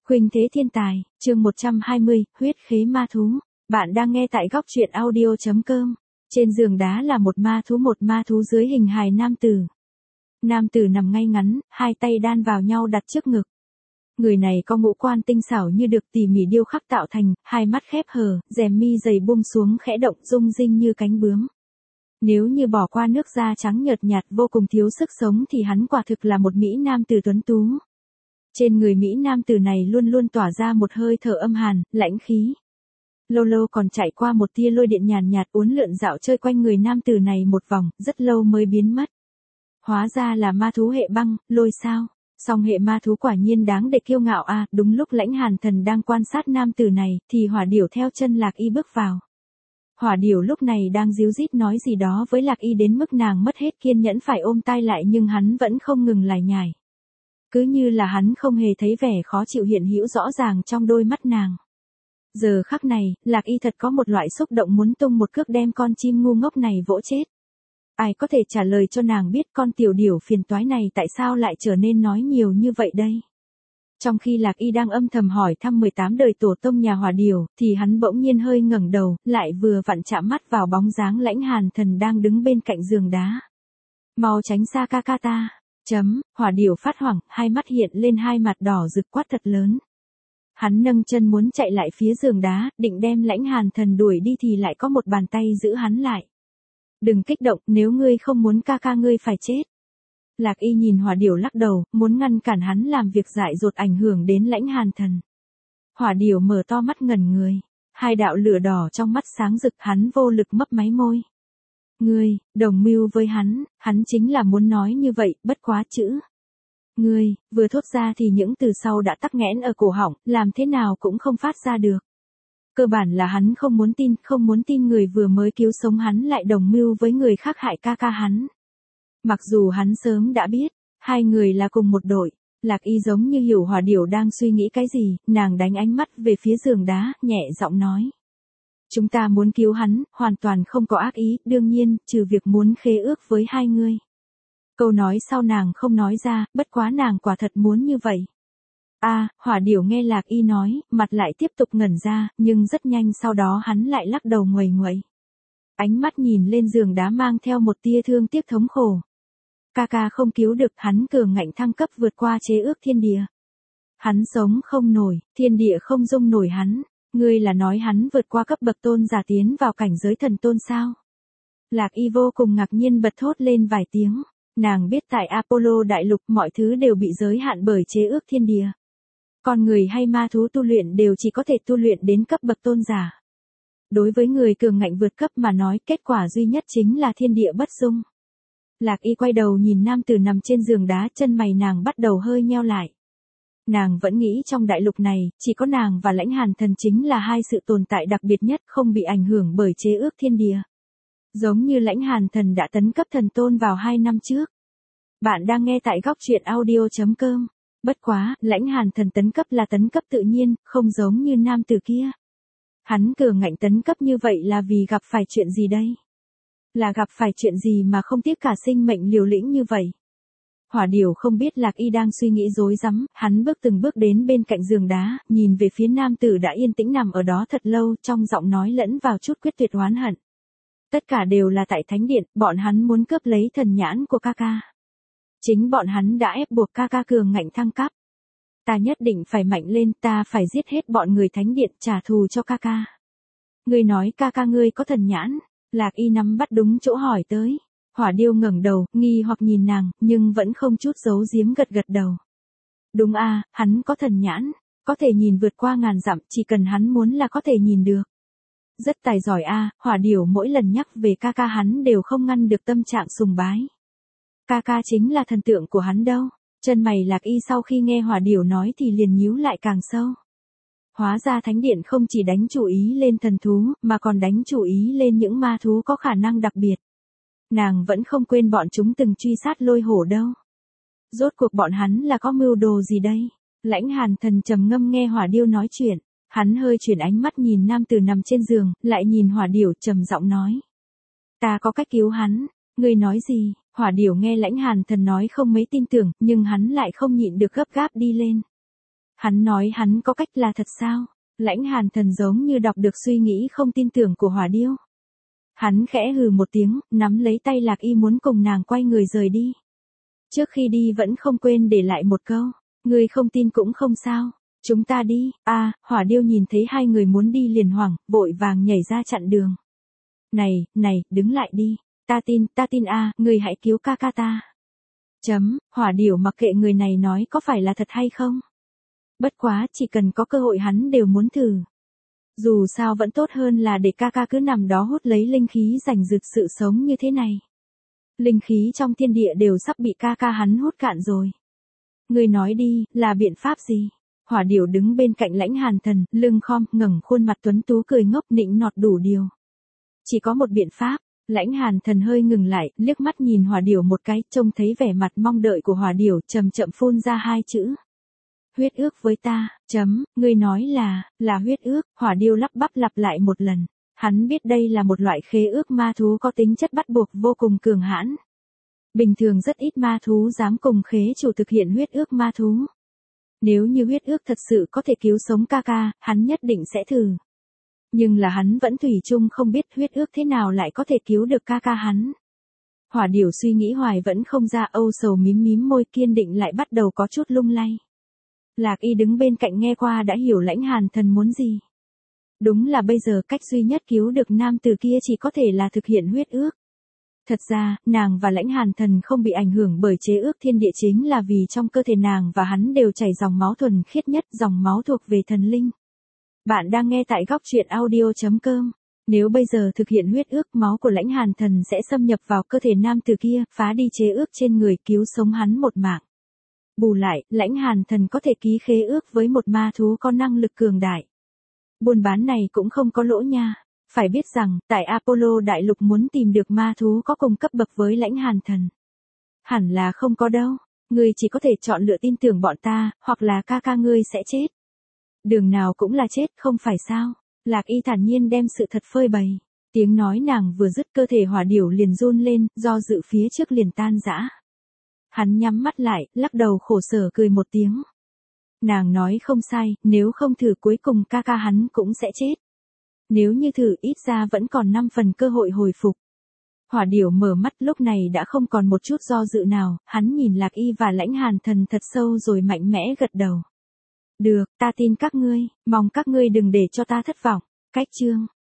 Khuynh thế thiên tài, chương 120, huyết khế ma thú. Bạn đang nghe tại góc truyện audio.com. Trên giường đá là một ma thú dưới hình hài nam tử. Nam tử nằm ngay ngắn, hai tay đan vào nhau đặt trước ngực. Người này có ngũ quan tinh xảo như được tỉ mỉ điêu khắc tạo thành, hai mắt khép hờ, rèm mi dày buông xuống khẽ động rung rinh như cánh bướm. Nếu như bỏ qua nước da trắng nhợt nhạt vô cùng thiếu sức sống thì hắn quả thực là một mỹ nam tử tuấn tú. Trên người mỹ nam tử này luôn luôn tỏa ra một hơi thở âm hàn, lãnh khí. Lâu lâu còn chạy qua một tia lôi điện nhàn nhạt uốn lượn dạo chơi quanh người nam tử này một vòng, rất lâu mới biến mất. Hóa ra là ma thú hệ băng, lôi sao? Song hệ ma thú quả nhiên đáng để kiêu ngạo à, đúng lúc Lãnh Hàn Thần đang quan sát nam tử này, thì Hỏa Điểu theo chân Lạc Y bước vào. Hỏa Điểu lúc này đang díu dít nói gì đó với Lạc Y đến mức nàng mất hết kiên nhẫn phải ôm tai lại nhưng hắn vẫn không ngừng lải nhải. Cứ như là hắn không hề thấy vẻ khó chịu hiện hữu rõ ràng trong đôi mắt nàng. Giờ khắc này, Lạc Y thật có một loại xúc động muốn tung một cước đem con chim ngu ngốc này vỗ chết. Ai có thể trả lời cho nàng biết con tiểu điểu phiền toái này tại sao lại trở nên nói nhiều như vậy đây? Trong khi Lạc Y đang âm thầm hỏi thăm 18 đời tổ tông nhà Hỏa Điểu, thì hắn bỗng nhiên hơi ngẩng đầu, lại vừa vặn chạm mắt vào bóng dáng Lãnh Hàn Thần đang đứng bên cạnh giường đá. Mau tránh xa ca ca ta. Hỏa Điểu phát hoảng, hai mắt hiện lên hai mặt đỏ rực quát thật lớn. Hắn nâng chân muốn chạy lại phía giường đá, định đem Lãnh Hàn Thần đuổi đi thì lại có một bàn tay giữ hắn lại. Đừng kích động, nếu ngươi không muốn ca ca ngươi phải chết. Lạc Y nhìn Hỏa Điểu lắc đầu, muốn ngăn cản hắn làm việc dại dột ảnh hưởng đến Lãnh Hàn Thần. Hỏa Điểu mở to mắt ngẩn người, hai đạo lửa đỏ trong mắt sáng rực, hắn vô lực mấp máy môi. Ngươi, đồng mưu với hắn chính là muốn nói như vậy, bất quá chữ. Ngươi, vừa thốt ra thì những từ sau đã tắc nghẽn ở cổ họng, làm thế nào cũng không phát ra được. Cơ bản là hắn không muốn tin người vừa mới cứu sống hắn lại đồng mưu với người khác hại ca ca hắn. Mặc dù hắn sớm đã biết, hai người là cùng một đội, Lạc Y giống như hiểu Hỏa Điểu đang suy nghĩ cái gì, nàng đánh ánh mắt về phía giường đá, nhẹ giọng nói. Chúng ta muốn cứu hắn, hoàn toàn không có ác ý, đương nhiên, trừ việc muốn khế ước với hai ngươi. Câu nói sau nàng không nói ra, bất quá nàng quả thật muốn như vậy. Hỏa Điểu nghe Lạc Y nói, mặt lại tiếp tục ngẩn ra, nhưng rất nhanh sau đó hắn lại lắc đầu nguầy nguậy. Ánh mắt nhìn lên giường đá mang theo một tia thương tiếc thống khổ. Ca ca không cứu được, hắn cường ngạnh thăng cấp vượt qua chế ước thiên địa. Hắn sống không nổi, thiên địa không dung nổi hắn. Ngươi là nói hắn vượt qua cấp bậc tôn giả tiến vào cảnh giới thần tôn sao? Lạc Y vô cùng ngạc nhiên bật thốt lên vài tiếng. Nàng biết tại Apollo đại lục mọi thứ đều bị giới hạn bởi chế ước thiên địa. Con người hay ma thú tu luyện đều chỉ có thể tu luyện đến cấp bậc tôn giả. Đối với người cường ngạnh vượt cấp mà nói, kết quả duy nhất chính là thiên địa bất dung. Lạc Y quay đầu nhìn nam tử nằm trên giường đá, chân mày nàng bắt đầu hơi nheo lại. Nàng vẫn nghĩ trong đại lục này, chỉ có nàng và Lãnh Hàn Thần chính là hai sự tồn tại đặc biệt nhất không bị ảnh hưởng bởi chế ước thiên địa. Giống như Lãnh Hàn Thần đã tấn cấp thần tôn vào 2 năm trước. Bạn đang nghe tại góc truyện audio.com. Bất quá, Lãnh Hàn Thần tấn cấp là tấn cấp tự nhiên, không giống như nam tử kia. Hắn cường ngạnh tấn cấp như vậy là vì gặp phải chuyện gì đây? Là gặp phải chuyện gì mà không tiếc cả sinh mệnh liều lĩnh như vậy? Hỏa Điểu không biết Lạc Y đang suy nghĩ rối rắm, hắn bước từng bước đến bên cạnh giường đá, nhìn về phía nam tử đã yên tĩnh nằm ở đó thật lâu, trong giọng nói lẫn vào chút quyết tuyệt oán hận. Tất cả đều là tại Thánh Điện, bọn hắn muốn cướp lấy thần nhãn của ca ca. Chính bọn hắn đã ép buộc ca ca cường ngạnh thăng cấp. Ta nhất định phải mạnh lên, ta phải giết hết bọn người Thánh Điện trả thù cho ca ca. Ngươi nói ca ca ngươi có thần nhãn? Lạc Y nắm bắt đúng chỗ hỏi tới. Hỏa Điểu ngẩng đầu, nghi hoặc nhìn nàng, nhưng vẫn không chút giấu giếm gật gật đầu. Đúng hắn có thần nhãn, có thể nhìn vượt qua ngàn dặm, chỉ cần hắn muốn là có thể nhìn được. Rất tài giỏi Hỏa Điểu mỗi lần nhắc về ca ca hắn đều không ngăn được tâm trạng sùng bái. Ca ca chính là thần tượng của hắn đâu. Chân mày Lạc Y sau khi nghe Hỏa Điểu nói thì liền nhíu lại càng sâu. Hóa ra Thánh Điện không chỉ đánh chủ ý lên thần thú, mà còn đánh chủ ý lên những ma thú có khả năng đặc biệt. Nàng vẫn không quên bọn chúng từng truy sát Lôi Hổ đâu. Rốt cuộc bọn hắn là có mưu đồ gì đây? Lãnh Hàn Thần trầm ngâm nghe Hỏa Điểu nói chuyện, hắn hơi chuyển ánh mắt nhìn nam tử nằm trên giường, lại nhìn Hỏa Điểu trầm giọng nói. Ta có cách cứu hắn. Ngươi nói gì? Hỏa Điểu nghe Lãnh Hàn Thần nói không mấy tin tưởng, nhưng hắn lại không nhịn được gấp gáp đi lên. Hắn nói hắn có cách là thật sao? Lãnh Hàn Thần giống như đọc được suy nghĩ không tin tưởng của Hỏa Điêu. Hắn khẽ hừ một tiếng, nắm lấy tay Lạc Y muốn cùng nàng quay người rời đi. Trước khi đi vẫn không quên để lại một câu, ngươi không tin cũng không sao, chúng ta đi. Hỏa Điêu nhìn thấy hai người muốn đi liền hoảng, vội vàng nhảy ra chặn đường. Này, đứng lại đi, ta tin ngươi hãy cứu ca ca ta. Hỏa Điểu mặc kệ người này nói có phải là thật hay không. Bất quá chỉ cần có cơ hội hắn đều muốn thử. Dù sao vẫn tốt hơn là để ca ca cứ nằm đó hút lấy linh khí giành giật sự sống như thế này. Linh khí trong thiên địa đều sắp bị ca ca hắn hút cạn rồi. Ngươi nói đi, là biện pháp gì? Hỏa Điểu đứng bên cạnh Lãnh Hàn Thần, lưng khom, ngẩng khuôn mặt tuấn tú cười ngốc nịnh nọt đủ điều. Chỉ có một biện pháp. Lãnh Hàn Thần hơi ngừng lại, liếc mắt nhìn Hỏa Điểu một cái, trông thấy vẻ mặt mong đợi của Hỏa Điểu, chậm chậm phun ra hai chữ. Huyết ước với ta, ngươi nói là huyết ước. Hỏa Điêu lắp bắp lặp lại một lần. Hắn biết đây là một loại khế ước ma thú có tính chất bắt buộc vô cùng cường hãn. Bình thường rất ít ma thú dám cùng khế chủ thực hiện huyết ước ma thú. Nếu như huyết ước thật sự có thể cứu sống ca ca, hắn nhất định sẽ thử. Nhưng là hắn vẫn thủy chung không biết huyết ước thế nào lại có thể cứu được ca ca hắn. Hỏa Điểu suy nghĩ hoài vẫn không ra, âu sầu mím môi, kiên định lại bắt đầu có chút lung lay. Lạc Y đứng bên cạnh nghe qua đã hiểu Lãnh Hàn Thần muốn gì. Đúng là bây giờ cách duy nhất cứu được nam tử kia chỉ có thể là thực hiện huyết ước. Thật ra, nàng và Lãnh Hàn Thần không bị ảnh hưởng bởi chế ước thiên địa chính là vì trong cơ thể nàng và hắn đều chảy dòng máu thuần khiết nhất, dòng máu thuộc về thần linh. Bạn đang nghe tại góc truyện audio.com. Nếu bây giờ thực hiện huyết ước, máu của Lãnh Hàn Thần sẽ xâm nhập vào cơ thể nam tử kia, phá đi chế ước trên người, cứu sống hắn một mạng. Bù lại, Lãnh Hàn Thần có thể ký khế ước với một ma thú có năng lực cường đại. Buôn bán này cũng không có lỗ nha. Phải biết rằng, tại Apollo Đại Lục muốn tìm được ma thú có cùng cấp bậc với Lãnh Hàn Thần. Hẳn là không có đâu. Ngươi chỉ có thể chọn lựa tin tưởng bọn ta, hoặc là ca ca ngươi sẽ chết. Đường nào cũng là chết, không phải sao? Lạc Y thản nhiên đem sự thật phơi bày. Tiếng nói nàng vừa dứt, cơ thể Hỏa Điểu liền run lên, do dự phía trước liền tan rã. Hắn nhắm mắt lại, lắc đầu khổ sở cười một tiếng. Nàng nói không sai, nếu không thử cuối cùng ca ca hắn cũng sẽ chết. Nếu như thử ít ra vẫn còn 5 phần cơ hội hồi phục. Hỏa Điểu mở mắt lúc này đã không còn một chút do dự nào, hắn nhìn Lạc Y và Lãnh Hàn Thần thật sâu rồi mạnh mẽ gật đầu. Được, ta tin các ngươi, mong các ngươi đừng để cho ta thất vọng. Cách chương